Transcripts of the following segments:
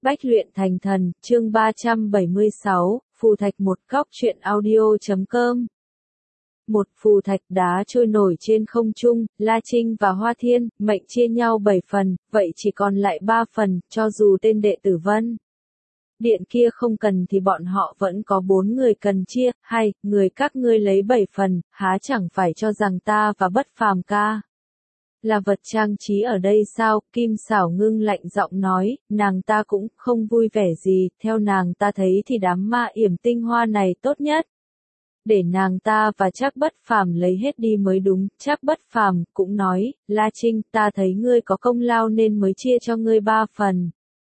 Bách luyện thành thần, chương 376, phù thạch một góc truyện audio.com. Một phù thạch đá trôi nổi trên không trung, La Trinh và Hoa Thiên, mệnh chia nhau 7 phần, vậy chỉ còn lại 3 phần, cho dù tên đệ tử Vân Điện kia không cần thì bọn họ vẫn có 4 người cần chia, hay, người các ngươi lấy 7 phần, há chẳng phải cho rằng ta và Bất Phàm ca là vật trang trí ở đây sao? Kim Sảo Ngưng lạnh giọng nói, nàng ta cũng không vui vẻ gì, theo nàng ta thấy thì đám ma yểm tinh hoa này tốt nhất. Để nàng ta và Trác Bất Phàm lấy hết đi mới đúng. Trác Bất Phàm cũng nói, La Trinh, ta thấy ngươi có công lao nên mới chia cho ngươi 3 phần.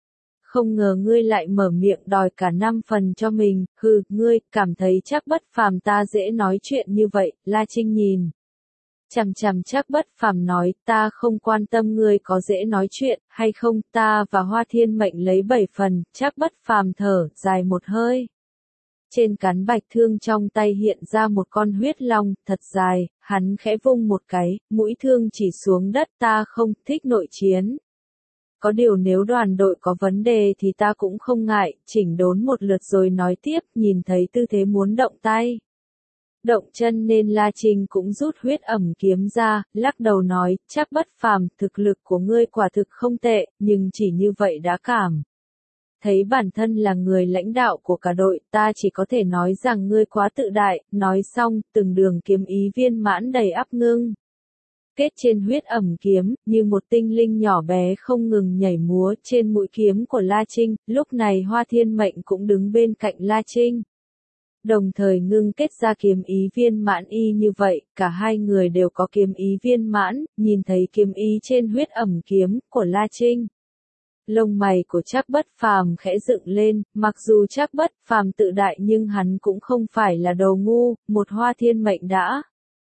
Không ngờ ngươi lại mở miệng đòi cả 5 phần cho mình, hừ, ngươi, cảm thấy Trác Bất Phàm ta dễ nói chuyện như vậy. La Trinh nhìn chằm chằm Trác Bất Phàm nói, ta không quan tâm ngươi có dễ nói chuyện hay không, ta và Hoa Thiên mệnh lấy 7 phần. Trác Bất Phàm thở dài một hơi. Trên cán bạch thương trong tay hiện ra một con huyết long, thật dài, hắn khẽ vung một cái, mũi thương chỉ xuống đất. Ta không thích nội chiến. Có điều nếu đoàn đội có vấn đề thì ta cũng không ngại, chỉnh đốn một lượt rồi nói tiếp. Nhìn thấy tư thế muốn động tay động chân nên La Trinh cũng rút huyết ẩm kiếm ra, lắc đầu nói, Trác Bất Phàm, thực lực của ngươi quả thực không tệ, nhưng chỉ như vậy đã cảm thấy bản thân là người lãnh đạo của cả đội, ta chỉ có thể nói rằng ngươi quá tự đại. Nói xong, từng đường kiếm ý viên mãn đầy ắp ngưng kết trên huyết ẩm kiếm, như một tinh linh nhỏ bé không ngừng nhảy múa trên mũi kiếm của La Trinh. Lúc này Hoa Thiên mệnh cũng đứng bên cạnh La Trinh, đồng thời ngưng kết ra kiếm ý viên mãn y như vậy. Cả hai người đều có kiếm ý viên mãn. Nhìn thấy kiếm ý trên huyết ẩm kiếm của La Trinh, lông mày của Trác Bất Phàm khẽ dựng lên. Mặc dù Trác Bất Phàm tự đại nhưng hắn cũng không phải là đồ ngu. Một Hoa Thiên mệnh đã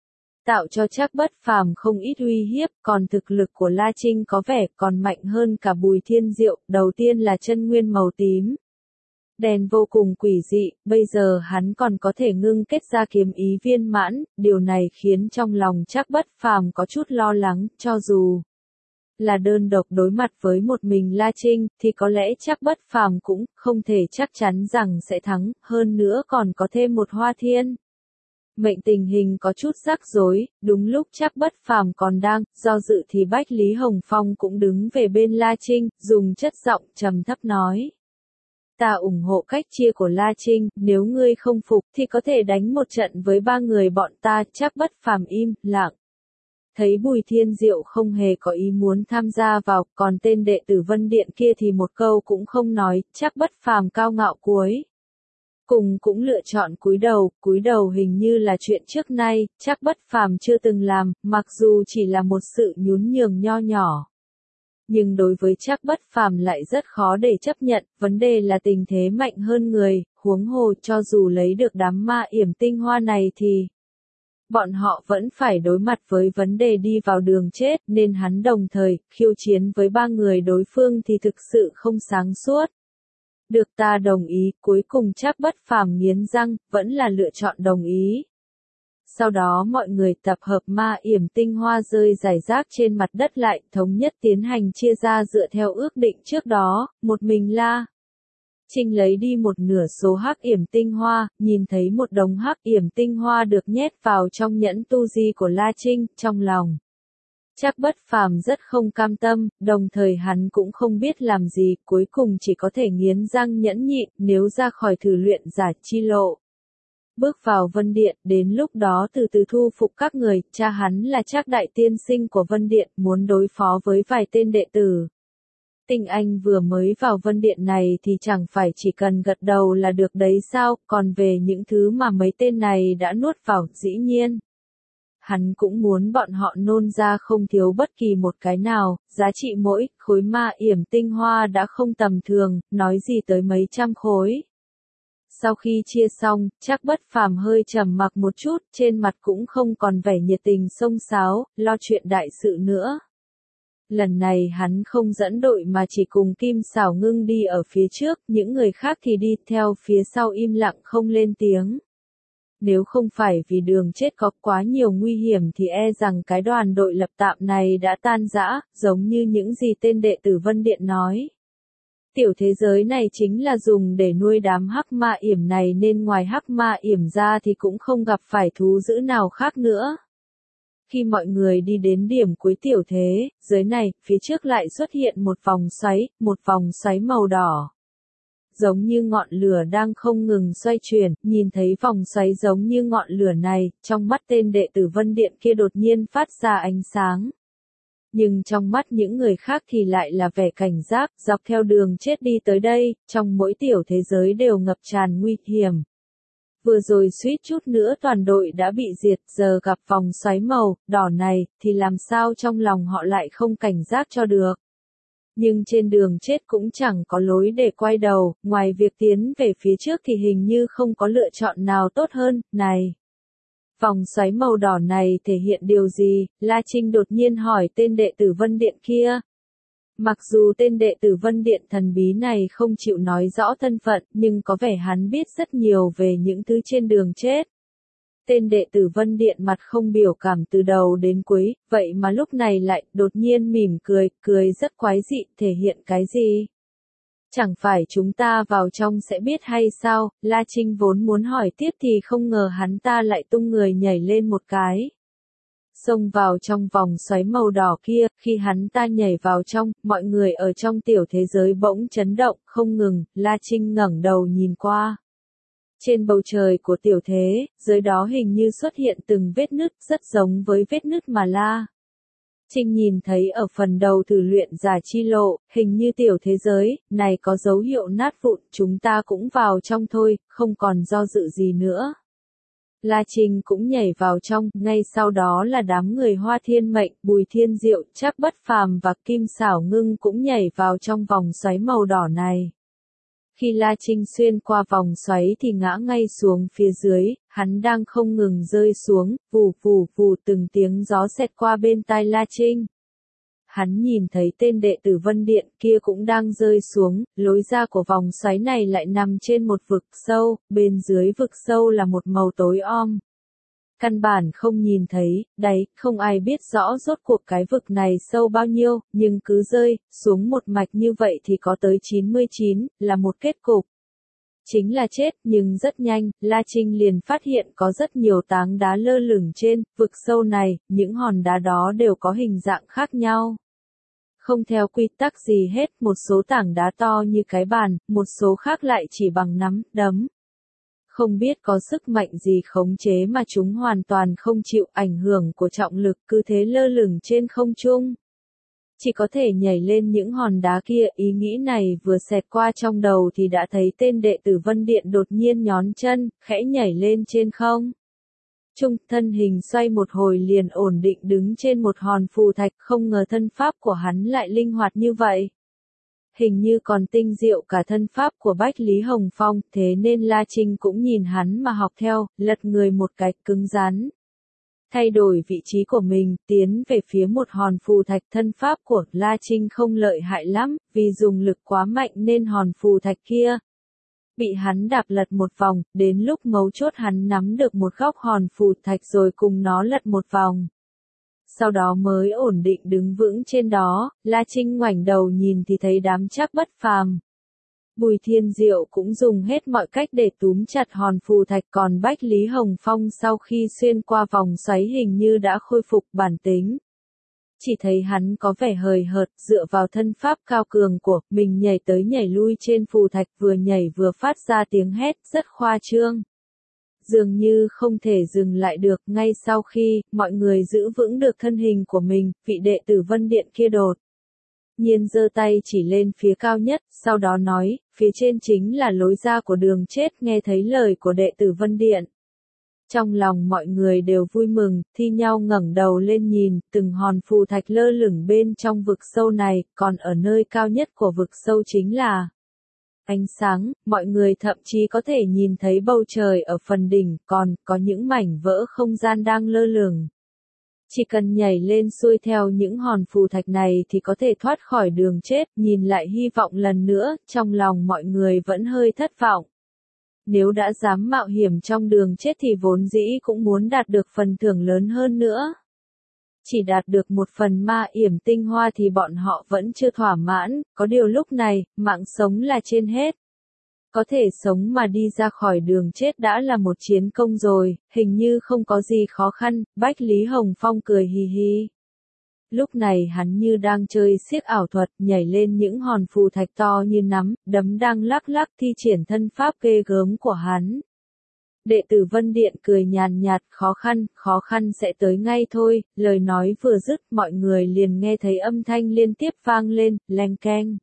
tạo cho Trác Bất Phàm không ít uy hiếp, còn thực lực của La Trinh có vẻ còn mạnh hơn cả Bùi Thiên Diệu. Đầu tiên là chân nguyên màu tím đen vô cùng quỷ dị, bây giờ hắn còn có thể ngưng kết ra kiếm ý viên mãn. Điều này khiến trong lòng Trác Bất Phàm có chút lo lắng. Cho dù là đơn độc đối mặt với một mình La Trinh, thì có lẽ Trác Bất Phàm cũng không thể chắc chắn rằng sẽ thắng. Hơn nữa còn có thêm một Hoa Thiên mệnh. Tình hình có chút rắc rối. Đúng lúc Trác Bất Phàm còn đang do dự thì Bách Lý Hồng Phong cũng đứng về bên La Trinh, dùng chất giọng trầm thấp nói, ta ủng hộ cách chia của La Trinh, nếu ngươi không phục thì có thể đánh một trận với 3 người bọn ta. Trác Bất Phàm im lặng. Thấy Bùi Thiên Diệu không hề có ý muốn tham gia vào, còn tên đệ tử Vân Điện kia thì một câu cũng không nói. Trác Bất Phàm cao ngạo cuối cùng cũng lựa chọn cúi đầu hình như là chuyện trước nay Trác Bất Phàm chưa từng làm, mặc dù chỉ là một sự nhún nhường nho nhỏ. Nhưng đối với Trác Bất Phàm lại rất khó để chấp nhận. Vấn đề là tình thế mạnh hơn người, huống hồ cho dù lấy được đám ma yểm tinh hoa này thì bọn họ vẫn phải đối mặt với vấn đề đi vào đường chết, nên hắn đồng thời khiêu chiến với 3 người đối phương thì thực sự không sáng suốt. Được, ta đồng ý. Cuối cùng Trác Bất Phàm nghiến răng, vẫn là lựa chọn đồng ý. Sau đó mọi người tập hợp ma yểm tinh hoa rơi rải rác trên mặt đất lại, thống nhất tiến hành chia ra dựa theo ước định trước đó. Một mình La Trinh lấy đi một nửa số hắc yểm tinh hoa. Nhìn thấy một đống hắc yểm tinh hoa được nhét vào trong nhẫn tu di của La Trinh, trong lòng Trác Bất Phàm rất không cam tâm, đồng thời hắn cũng không biết làm gì, cuối cùng chỉ có thể nghiến răng nhẫn nhịn. Nếu ra khỏi thử luyện giả chi lộ, bước vào Vân Điện, đến lúc đó từ từ thu phục các người. Cha hắn là Trác Đại Tiên Sinh của Vân Điện, muốn đối phó với vài tên đệ tử tinh anh vừa mới vào Vân Điện này thì chẳng phải chỉ cần gật đầu là được đấy sao? Còn về những thứ mà mấy tên này đã nuốt vào, dĩ nhiên hắn cũng muốn bọn họ nôn ra không thiếu bất kỳ một cái nào. Giá trị mỗi khối ma yểm tinh hoa đã không tầm thường, nói gì tới mấy trăm khối. Sau khi chia xong, Trác Bất Phàm hơi trầm mặc một chút, trên mặt cũng không còn vẻ nhiệt tình xông xáo, lo chuyện đại sự nữa. Lần này hắn không dẫn đội mà chỉ cùng Kim Sảo Ngưng đi ở phía trước, những người khác thì đi theo phía sau im lặng không lên tiếng. Nếu không phải vì đường chết có quá nhiều nguy hiểm thì e rằng cái đoàn đội lập tạm này đã tan rã, giống như những gì tên đệ tử Vân Điện nói. Tiểu thế giới này chính là dùng để nuôi đám hắc ma yểm này nên ngoài hắc ma yểm ra thì cũng không gặp phải thú dữ nào khác nữa. Khi mọi người đi đến điểm cuối tiểu thế giới này, phía trước lại xuất hiện một vòng xoáy màu đỏ. Giống như ngọn lửa đang không ngừng xoay chuyển, nhìn thấy vòng xoáy giống như ngọn lửa này, trong mắt tên đệ tử Vân Điện kia đột nhiên phát ra ánh sáng. Nhưng trong mắt những người khác thì lại là vẻ cảnh giác, dọc theo đường chết đi tới đây, trong mỗi tiểu thế giới đều ngập tràn nguy hiểm. Vừa rồi suýt chút nữa toàn đội đã bị diệt, giờ gặp vòng xoáy màu đỏ này, thì làm sao trong lòng họ lại không cảnh giác cho được. Nhưng trên đường chết cũng chẳng có lối để quay đầu, ngoài việc tiến về phía trước thì hình như không có lựa chọn nào tốt hơn, này. Vòng xoáy màu đỏ này thể hiện điều gì? La Trinh đột nhiên hỏi tên đệ tử Vân Điện kia. Mặc dù tên đệ tử Vân Điện thần bí này không chịu nói rõ thân phận, nhưng có vẻ hắn biết rất nhiều về những thứ trên đường chết. Tên đệ tử Vân Điện mặt không biểu cảm từ đầu đến cuối, vậy mà lúc này lại đột nhiên mỉm cười, cười rất quái dị, thể hiện cái gì? Chẳng phải chúng ta vào trong sẽ biết hay sao? La Trinh vốn muốn hỏi tiếp thì không ngờ hắn ta lại tung người nhảy lên một cái. Xông vào trong vòng xoáy màu đỏ kia, khi hắn ta nhảy vào trong, mọi người ở trong tiểu thế giới bỗng chấn động, không ngừng, La Trinh ngẩng đầu nhìn qua. Trên bầu trời của tiểu thế, dưới đó hình như xuất hiện từng vết nứt rất giống với vết nứt mà La Trinh nhìn thấy ở phần đầu thử luyện giả chi lộ, hình như tiểu thế giới này có dấu hiệu nát vụn, chúng ta cũng vào trong thôi, không còn do dự gì nữa. La Trinh cũng nhảy vào trong, ngay sau đó là đám người Hoa Thiên Mệnh, Bùi Thiên Diệu, Trác Bất Phàm và Kim Xảo Ngưng cũng nhảy vào trong vòng xoáy màu đỏ này. Khi La Trinh xuyên qua vòng xoáy thì ngã ngay xuống phía dưới, hắn đang không ngừng rơi xuống, vù vù vù từng tiếng gió xẹt qua bên tai La Trinh. Hắn nhìn thấy tên đệ tử Vân Điện kia cũng đang rơi xuống, lối ra của vòng xoáy này lại nằm trên một vực sâu, bên dưới vực sâu là một màu tối om. Căn bản không nhìn thấy, đáy, không ai biết rõ rốt cuộc cái vực này sâu bao nhiêu, nhưng cứ rơi xuống một mạch như vậy thì có tới 99, là một kết cục. Chính là chết, nhưng rất nhanh, La Trinh liền phát hiện có rất nhiều tảng đá lơ lửng trên vực sâu này, những hòn đá đó đều có hình dạng khác nhau. Không theo quy tắc gì hết, một số tảng đá to như cái bàn, một số khác lại chỉ bằng nắm, đấm. Không biết có sức mạnh gì khống chế mà chúng hoàn toàn không chịu ảnh hưởng của trọng lực, cứ thế lơ lửng trên không trung. Chỉ có thể nhảy lên những hòn đá kia, ý nghĩ này vừa xẹt qua trong đầu thì đã thấy tên đệ tử Vân Điện đột nhiên nhón chân, khẽ nhảy lên trên không. Trung thân hình xoay một hồi liền ổn định đứng trên một hòn phù thạch, không ngờ thân pháp của hắn lại linh hoạt như vậy. Hình như còn tinh diệu cả thân pháp của Bách Lý Hồng Phong, thế nên La Trinh cũng nhìn hắn mà học theo, lật người một cái cứng rắn. Thay đổi vị trí của mình, tiến về phía một hòn phù thạch, thân pháp của La Trinh không lợi hại lắm, vì dùng lực quá mạnh nên hòn phù thạch kia bị hắn đạp lật một vòng, đến lúc mấu chốt hắn nắm được một góc hòn phù thạch rồi cùng nó lật một vòng. Sau đó mới ổn định đứng vững trên đó, La Trinh ngoảnh đầu nhìn thì thấy đám Trác Bất Phàm. Bùi Thiên Diệu cũng dùng hết mọi cách để túm chặt hòn phù thạch, còn Bách Lý Hồng Phong sau khi xuyên qua vòng xoáy hình như đã khôi phục bản tính. Chỉ thấy hắn có vẻ hời hợt, dựa vào thân pháp cao cường của mình nhảy tới nhảy lui trên phù thạch, vừa nhảy vừa phát ra tiếng hét rất khoa trương. Dường như không thể dừng lại được, ngay sau khi mọi người giữ vững được thân hình của mình, vị đệ tử Vân Điện kia đột nhiên giơ tay chỉ lên phía cao nhất, sau đó nói, phía trên chính là lối ra của đường chết. Nghe thấy lời của đệ tử Vân Điện, trong lòng mọi người đều vui mừng, thi nhau ngẩng đầu lên nhìn, từng hòn phù thạch lơ lửng bên trong vực sâu này, còn ở nơi cao nhất của vực sâu chính là ánh sáng, mọi người thậm chí có thể nhìn thấy bầu trời ở phần đỉnh, còn có những mảnh vỡ không gian đang lơ lửng. Chỉ cần nhảy lên xuôi theo những hòn phù thạch này thì có thể thoát khỏi đường chết, nhìn lại hy vọng lần nữa, trong lòng mọi người vẫn hơi thất vọng. Nếu đã dám mạo hiểm trong đường chết thì vốn dĩ cũng muốn đạt được phần thưởng lớn hơn nữa. Chỉ đạt được một phần ma yểm tinh hoa thì bọn họ vẫn chưa thỏa mãn, có điều lúc này, mạng sống là trên hết. Có thể sống mà đi ra khỏi đường chết đã là một chiến công rồi, hình như không có gì khó khăn, Bách Lý Hồng Phong cười hì hì. Lúc này hắn như đang chơi xiếc ảo thuật, nhảy lên những hòn phù thạch to như nắm, đấm đang lắc lắc thi triển thân pháp ghê gớm của hắn. Đệ tử Vân Điện cười nhàn nhạt, khó khăn sẽ tới ngay thôi, lời nói vừa dứt mọi người liền nghe thấy âm thanh liên tiếp vang lên, leng keng.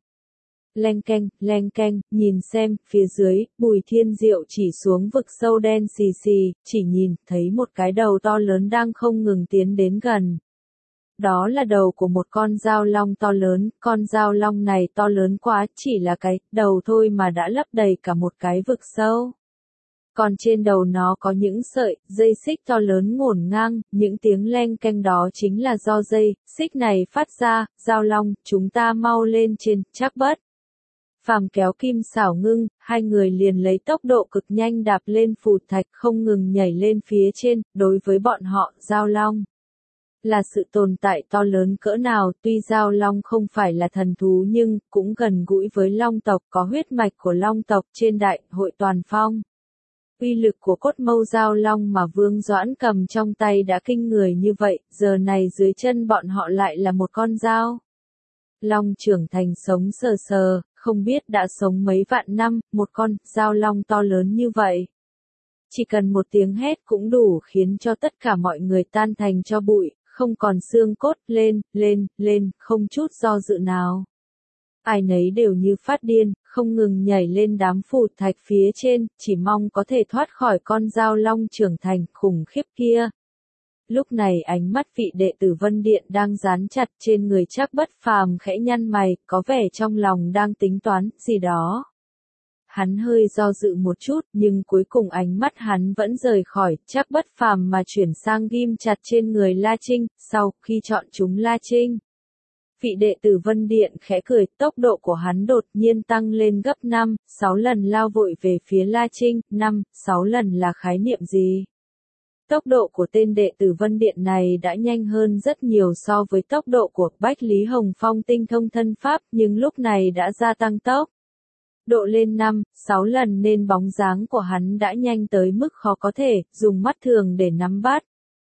Leng keng, nhìn xem, phía dưới, Bùi Thiên Diệu chỉ xuống vực sâu đen xì xì, chỉ nhìn, thấy một cái đầu to lớn đang không ngừng tiến đến gần. Đó là đầu của một con dao long to lớn, con dao long này to lớn quá, chỉ là cái đầu thôi mà đã lấp đầy cả một cái vực sâu. Còn trên đầu nó có những sợi, dây xích to lớn ngổn ngang, những tiếng leng keng đó chính là do dây, xích này phát ra, dao long, chúng ta mau lên trên, Trác Bất Phàm kéo Kim Xảo Ngưng, hai người liền lấy tốc độ cực nhanh đạp lên phù thạch không ngừng nhảy lên phía trên, đối với bọn họ, dao long là sự tồn tại to lớn cỡ nào, tuy dao long không phải là thần thú nhưng cũng gần gũi với long tộc, có huyết mạch của long tộc trên đại hội toàn phong. Uy lực của cốt mâu dao long mà Vương Doãn cầm trong tay đã kinh người như vậy, giờ này dưới chân bọn họ lại là một con dao long trưởng thành sống sờ sờ, không biết đã sống mấy vạn năm, một con dao long to lớn như vậy. Chỉ cần một tiếng hét cũng đủ khiến cho tất cả mọi người tan thành tro bụi, không còn xương cốt, lên, không chút do dự nào. Ai nấy đều như phát điên, không ngừng nhảy lên đám phù thạch phía trên, chỉ mong có thể thoát khỏi con dao long trưởng thành khủng khiếp kia. Lúc này ánh mắt vị đệ tử Vân Điện đang dán chặt trên người Trác Bất Phàm khẽ nhăn mày, có vẻ trong lòng đang tính toán gì đó. Hắn hơi do dự một chút, nhưng cuối cùng ánh mắt hắn vẫn rời khỏi Trác Bất Phàm mà chuyển sang ghim chặt trên người La Trinh, sau khi chọn chúng La Trinh. Vị đệ tử Vân Điện khẽ cười, tốc độ của hắn đột nhiên tăng lên gấp 5, 6 lần lao vội về phía La Trinh, 5, 6 lần là khái niệm gì? Tốc độ của tên đệ tử Vân Điện này đã nhanh hơn rất nhiều so với tốc độ của Bách Lý Hồng Phong tinh thông thân pháp, nhưng lúc này đã gia tăng tốc độ lên 5, 6 lần nên bóng dáng của hắn đã nhanh tới mức khó có thể dùng mắt thường để nắm bắt.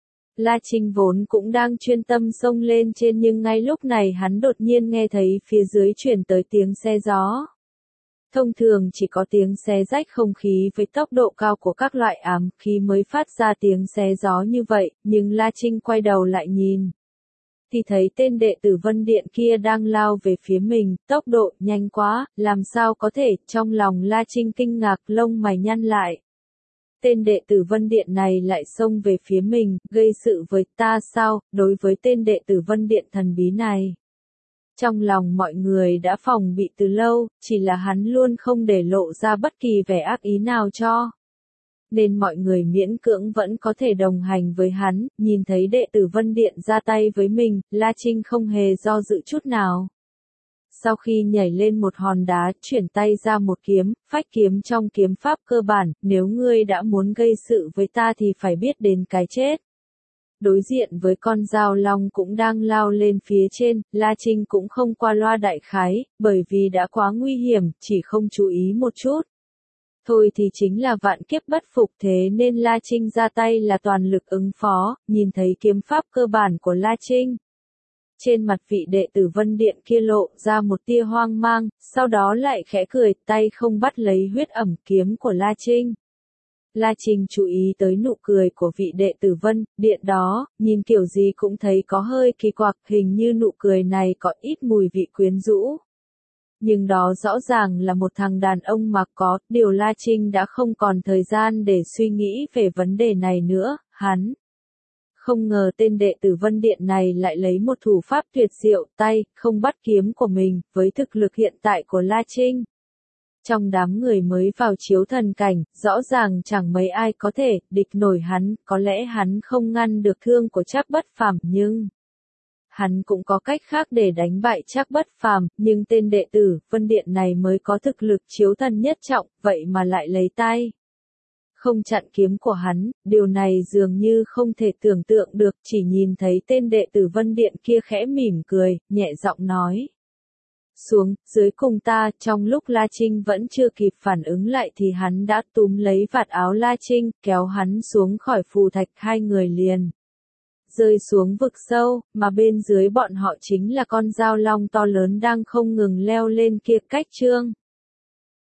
La Trinh vốn cũng đang chuyên tâm xông lên trên nhưng ngay lúc này hắn đột nhiên nghe thấy phía dưới truyền tới tiếng xe gió. Thông thường chỉ có tiếng xé rách không khí với tốc độ cao của các loại ám khí mới phát ra tiếng xé gió như vậy, nhưng La Trinh quay đầu lại nhìn. Thì thấy tên đệ tử Vân Điện kia đang lao về phía mình, tốc độ nhanh quá, làm sao có thể, trong lòng La Trinh kinh ngạc lông mày nhăn lại. Tên đệ tử Vân Điện này lại xông về phía mình, gây sự với ta sao, đối với tên đệ tử Vân Điện thần bí này. Trong lòng mọi người đã phòng bị từ lâu, chỉ là hắn luôn không để lộ ra bất kỳ vẻ ác ý nào cho. Nên mọi người miễn cưỡng vẫn có thể đồng hành với hắn, nhìn thấy đệ tử Vân Điện ra tay với mình, La Trinh không hề do dự chút nào. Sau khi nhảy lên một hòn đá, chuyển tay ra một kiếm, phách kiếm trong kiếm pháp cơ bản, nếu ngươi đã muốn gây sự với ta thì phải biết đến cái chết. Đối diện với con dao long cũng đang lao lên phía trên, La Trinh cũng không qua loa đại khái, bởi vì đã quá nguy hiểm, chỉ không chú ý một chút. Thôi thì chính là vạn kiếp bất phục thế nên La Trinh ra tay là toàn lực ứng phó, nhìn thấy kiếm pháp cơ bản của La Trinh. Trên mặt vị đệ tử Vân Điện kia lộ ra một tia hoang mang, sau đó lại khẽ cười, tay không bắt lấy huyết ẩm kiếm của La Trinh. La Trinh chú ý tới nụ cười của vị đệ tử Vân Điện đó, nhìn kiểu gì cũng thấy có hơi kỳ quặc, hình như nụ cười này có ít mùi vị quyến rũ. Nhưng đó rõ ràng là một thằng đàn ông mà có, điều La Trinh đã không còn thời gian để suy nghĩ về vấn đề này nữa, hắn không ngờ tên đệ tử Vân Điện này lại lấy một thủ pháp tuyệt diệu, tay không bắt kiếm của mình, với thực lực hiện tại của La Trinh. Trong đám người mới vào chiếu thần cảnh, rõ ràng chẳng mấy ai có thể địch nổi hắn, có lẽ hắn không ngăn được thương của Trác Bất Phàm nhưng hắn cũng có cách khác để đánh bại Trác Bất Phàm, nhưng tên đệ tử Vân Điện này mới có thực lực chiếu thần nhất trọng, vậy mà lại lấy tay không chặn kiếm của hắn, điều này dường như không thể tưởng tượng được, chỉ nhìn thấy tên đệ tử Vân Điện kia khẽ mỉm cười, nhẹ giọng nói. Xuống, dưới cùng ta, trong lúc La Trinh vẫn chưa kịp phản ứng lại thì hắn đã túm lấy vạt áo La Trinh, kéo hắn xuống khỏi phù thạch, hai người liền rơi xuống vực sâu, mà bên dưới bọn họ chính là con dao long to lớn đang không ngừng leo lên kia. Cách chương